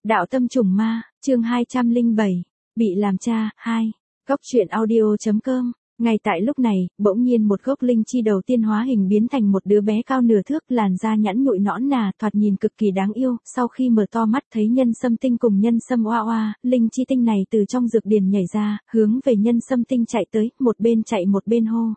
Đạo tâm trùng ma, chương 207, bị làm cha, 2. Góc truyện audio.com. Ngay tại lúc này, bỗng nhiên một gốc linh chi đầu tiên hóa hình biến thành một đứa bé cao nửa thước, làn da nhẵn nhụi nõn nà, thoạt nhìn cực kỳ đáng yêu. Sau khi mở to mắt thấy nhân sâm tinh cùng nhân sâm oa oa, linh chi tinh này từ trong dược điền nhảy ra, hướng về nhân sâm tinh chạy tới, một bên chạy một bên hô.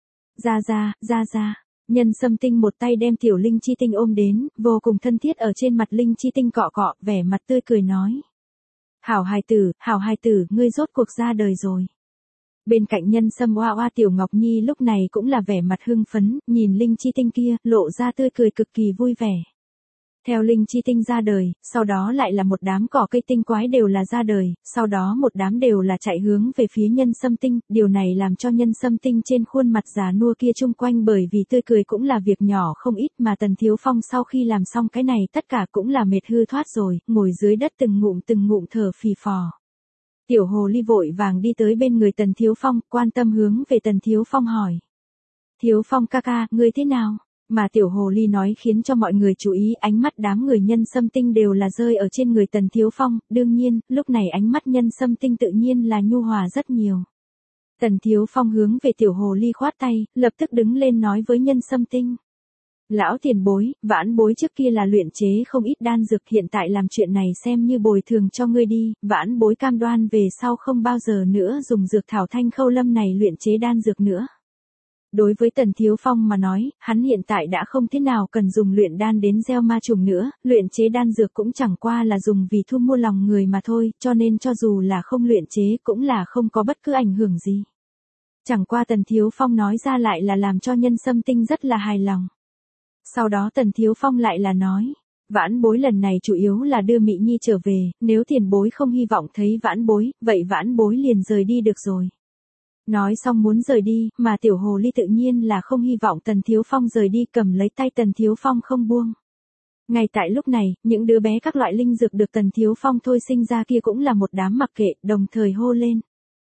Ra ra, ra ra. Nhân sâm tinh một tay đem tiểu linh chi tinh ôm đến, vô cùng thân thiết ở trên mặt linh chi tinh cọ cọ, vẻ mặt tươi cười nói. Hảo hài tử, ngươi rốt cuộc ra đời rồi. Bên cạnh nhân sâm oa oa tiểu Ngọc Nhi lúc này cũng là vẻ mặt hưng phấn, nhìn linh chi tinh kia, lộ ra tươi cười cực kỳ vui vẻ. Theo linh chi tinh ra đời, sau đó lại là một đám cỏ cây tinh quái đều là ra đời, sau đó một đám đều là chạy hướng về phía nhân sâm tinh, điều này làm cho nhân sâm tinh trên khuôn mặt già nua kia chung quanh bởi vì tươi cười cũng là việc nhỏ không ít mà Tần Thiếu Phong sau khi làm xong cái này tất cả cũng là mệt hư thoát rồi, ngồi dưới đất từng ngụm thở phì phò. Tiểu hồ ly vội vàng đi tới bên người Tần Thiếu Phong, quan tâm hướng về Tần Thiếu Phong hỏi. Thiếu Phong ca ca, ngươi thế nào? Mà tiểu hồ ly nói khiến cho mọi người chú ý, ánh mắt đám người nhân sâm tinh đều là rơi ở trên người Tần Thiếu Phong, đương nhiên, lúc này ánh mắt nhân sâm tinh tự nhiên là nhu hòa rất nhiều. Tần Thiếu Phong hướng về tiểu hồ ly khoát tay, lập tức đứng lên nói với nhân sâm tinh. Lão tiền bối, vãn bối trước kia là luyện chế không ít đan dược, hiện tại làm chuyện này xem như bồi thường cho ngươi đi, vãn bối cam đoan về sau không bao giờ nữa dùng dược thảo thanh khâu lâm này luyện chế đan dược nữa. Đối với Tần Thiếu Phong mà nói, hắn hiện tại đã không thế nào cần dùng luyện đan đến gieo ma trùng nữa, luyện chế đan dược cũng chẳng qua là dùng vì thu mua lòng người mà thôi, cho nên cho dù là không luyện chế cũng là không có bất cứ ảnh hưởng gì. Chẳng qua Tần Thiếu Phong nói ra lại là làm cho nhân sâm tinh rất là hài lòng. Sau đó Tần Thiếu Phong lại là nói, vãn bối lần này chủ yếu là đưa Mỹ Nhi trở về, nếu tiền bối không hy vọng thấy vãn bối, vậy vãn bối liền rời đi được rồi. Nói xong muốn rời đi, mà tiểu hồ ly tự nhiên là không hy vọng Tần Thiếu Phong rời đi, cầm lấy tay Tần Thiếu Phong không buông. Ngay tại lúc này, những đứa bé các loại linh dược được Tần Thiếu Phong thôi sinh ra kia cũng là một đám mặc kệ, đồng thời hô lên.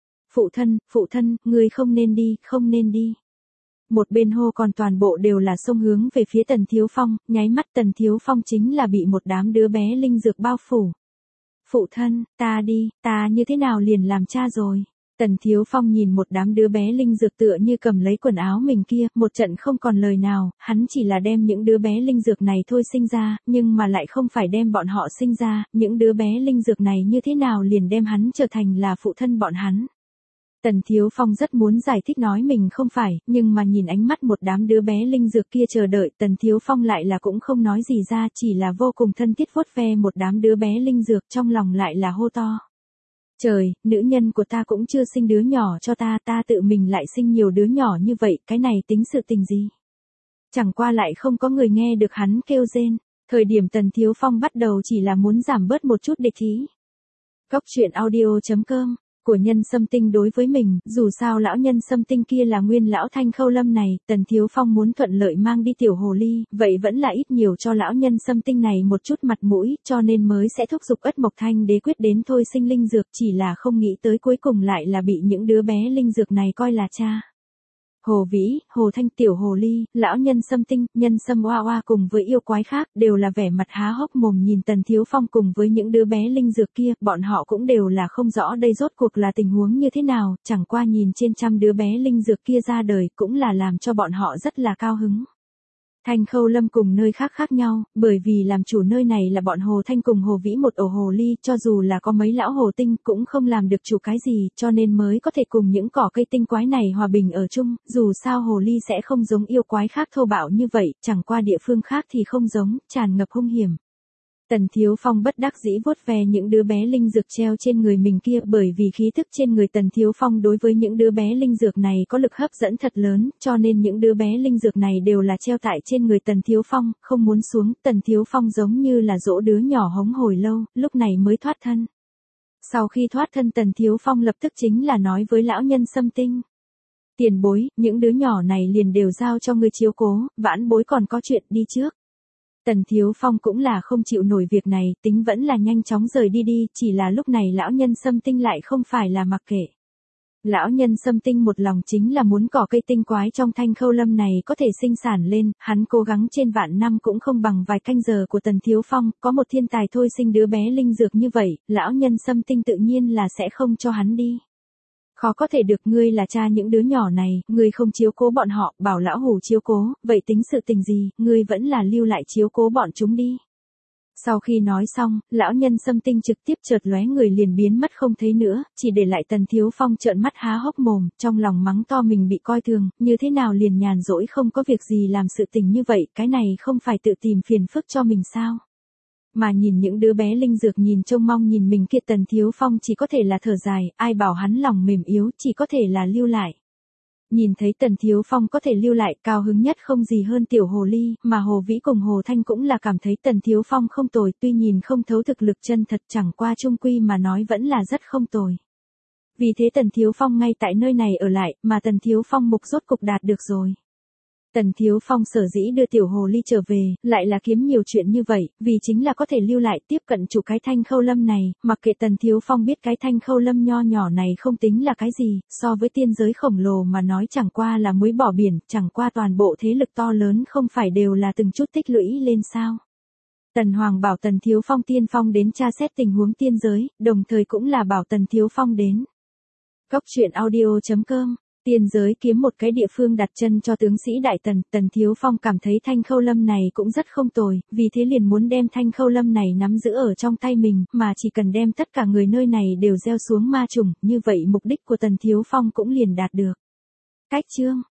Phụ thân, ngươi không nên đi. Một bên hô còn toàn bộ đều là xông hướng về phía Tần Thiếu Phong, nháy mắt Tần Thiếu Phong chính là bị một đám đứa bé linh dược bao phủ. Phụ thân, ta như thế nào liền làm cha rồi. Tần Thiếu Phong nhìn một đám đứa bé linh dược tựa như cầm lấy quần áo mình kia, một trận không còn lời nào, hắn chỉ là đem những đứa bé linh dược này thôi sinh ra, nhưng mà lại không phải đem bọn họ sinh ra, những đứa bé linh dược này như thế nào liền đem hắn trở thành là phụ thân bọn hắn. Tần Thiếu Phong rất muốn giải thích nói mình không phải, nhưng mà nhìn ánh mắt một đám đứa bé linh dược kia chờ đợi, Tần Thiếu Phong lại là cũng không nói gì ra, chỉ là vô cùng thân thiết vuốt ve một đám đứa bé linh dược, trong lòng lại là hô to. Trời, nữ nhân của ta cũng chưa sinh đứa nhỏ cho ta tự mình lại sinh nhiều đứa nhỏ như vậy, cái này tính sự tình gì? Chẳng qua lại không có người nghe được hắn kêu rên, thời điểm Tần Thiếu Phong bắt đầu chỉ là muốn giảm bớt một chút địch ý. Góc truyện audio.com của nhân sâm tinh đối với mình, dù sao lão nhân sâm tinh kia là nguyên lão thanh khâu lâm này, Tần Thiếu Phong muốn thuận lợi mang đi tiểu hồ ly, vậy vẫn là ít nhiều cho lão nhân sâm tinh này một chút mặt mũi, cho nên mới sẽ thúc giục Ất Mộc Thanh Đế quyết đến thôi sinh linh dược, chỉ là không nghĩ tới cuối cùng lại là bị những đứa bé linh dược này coi là cha. Hồ Vĩ, Hồ Thanh, tiểu hồ ly, lão nhân sâm tinh, nhân sâm oa oa cùng với yêu quái khác đều là vẻ mặt há hốc mồm nhìn Tần Thiếu Phong cùng với những đứa bé linh dược kia, bọn họ cũng đều là không rõ đây rốt cuộc là tình huống như thế nào, chẳng qua nhìn trên trăm đứa bé linh dược kia ra đời cũng là làm cho bọn họ rất là cao hứng. Thanh khâu lâm cùng nơi khác khác nhau, bởi vì làm chủ nơi này là bọn Hồ Thanh cùng Hồ Vĩ một ổ hồ ly, cho dù là có mấy lão hồ tinh cũng không làm được chủ cái gì, cho nên mới có thể cùng những cỏ cây tinh quái này hòa bình ở chung, dù sao hồ ly sẽ không giống yêu quái khác thô bạo như vậy, chẳng qua địa phương khác thì không giống, tràn ngập hung hiểm. Tần Thiếu Phong bất đắc dĩ vuốt ve những đứa bé linh dược treo trên người mình kia, bởi vì khí thức trên người Tần Thiếu Phong đối với những đứa bé linh dược này có lực hấp dẫn thật lớn, cho nên những đứa bé linh dược này đều là treo tại trên người Tần Thiếu Phong, không muốn xuống, Tần Thiếu Phong giống như là dỗ đứa nhỏ hống hồi lâu, lúc này mới thoát thân. Sau khi thoát thân Tần Thiếu Phong lập tức chính là nói với lão nhân sâm tinh. Tiền bối, những đứa nhỏ này liền đều giao cho ngươi chiếu cố, vãn bối còn có chuyện đi trước. Tần Thiếu Phong cũng là không chịu nổi việc này, tính vẫn là nhanh chóng rời đi, chỉ là lúc này lão nhân sâm tinh lại không phải là mặc kệ. Lão nhân Sâm Tinh một lòng chính là muốn cỏ cây tinh quái trong Thanh Khâu Lâm này có thể sinh sản lên, hắn cố gắng trên vạn năm cũng không bằng vài canh giờ của Tần Thiếu Phong, có một thiên tài thôi sinh đứa bé linh dược như vậy, lão nhân Sâm Tinh tự nhiên là sẽ không cho hắn đi. Khó có thể được, ngươi là cha những đứa nhỏ này, ngươi không chiếu cố bọn họ, bảo lão hủ chiếu cố, vậy tính sự tình gì, ngươi vẫn là lưu lại chiếu cố bọn chúng đi. Sau khi nói xong, lão nhân Sâm Tinh trực tiếp chợt lóe người liền biến mất không thấy nữa, chỉ để lại Tần Thiếu Phong trợn mắt há hốc mồm, trong lòng mắng to mình bị coi thường, như thế nào liền nhàn rỗi không có việc gì làm sự tình như vậy, cái này không phải tự tìm phiền phức cho mình sao? Mà nhìn những đứa bé linh dược nhìn trông mong nhìn mình kia, Tần Thiếu Phong chỉ có thể là thở dài, ai bảo hắn lòng mềm yếu, chỉ có thể là lưu lại. Nhìn thấy Tần Thiếu Phong có thể lưu lại, cao hứng nhất không gì hơn tiểu hồ ly, mà Hồ Vĩ cùng Hồ Thanh cũng là cảm thấy Tần Thiếu Phong không tồi, tuy nhìn không thấu thực lực chân thật, chẳng qua chung quy mà nói vẫn là rất không tồi. Vì thế Tần Thiếu Phong ngay tại nơi này ở lại, mà Tần Thiếu Phong mục rốt cục đạt được rồi. Tần Thiếu Phong sở dĩ đưa tiểu hồ ly trở về, lại là kiếm nhiều chuyện như vậy, vì chính là có thể lưu lại tiếp cận chủ cái Thanh Khâu Lâm này, mặc kệ Tần Thiếu Phong biết cái Thanh Khâu Lâm nho nhỏ này không tính là cái gì, so với tiên giới khổng lồ mà nói chẳng qua là muối bỏ biển, chẳng qua toàn bộ thế lực to lớn không phải đều là từng chút tích lũy lên sao. Tần Hoàng bảo Tần Thiếu Phong tiên phong đến tra xét tình huống tiên giới, đồng thời cũng là bảo Tần Thiếu Phong đến. Cốc truyện audio.com Tiên giới kiếm một cái địa phương đặt chân cho tướng sĩ Đại Tần, Tần Thiếu Phong cảm thấy Thanh Khâu Lâm này cũng rất không tồi, vì thế liền muốn đem Thanh Khâu Lâm này nắm giữ ở trong tay mình, mà chỉ cần đem tất cả người nơi này đều gieo xuống ma trùng, như vậy mục đích của Tần Thiếu Phong cũng liền đạt được. Cách chương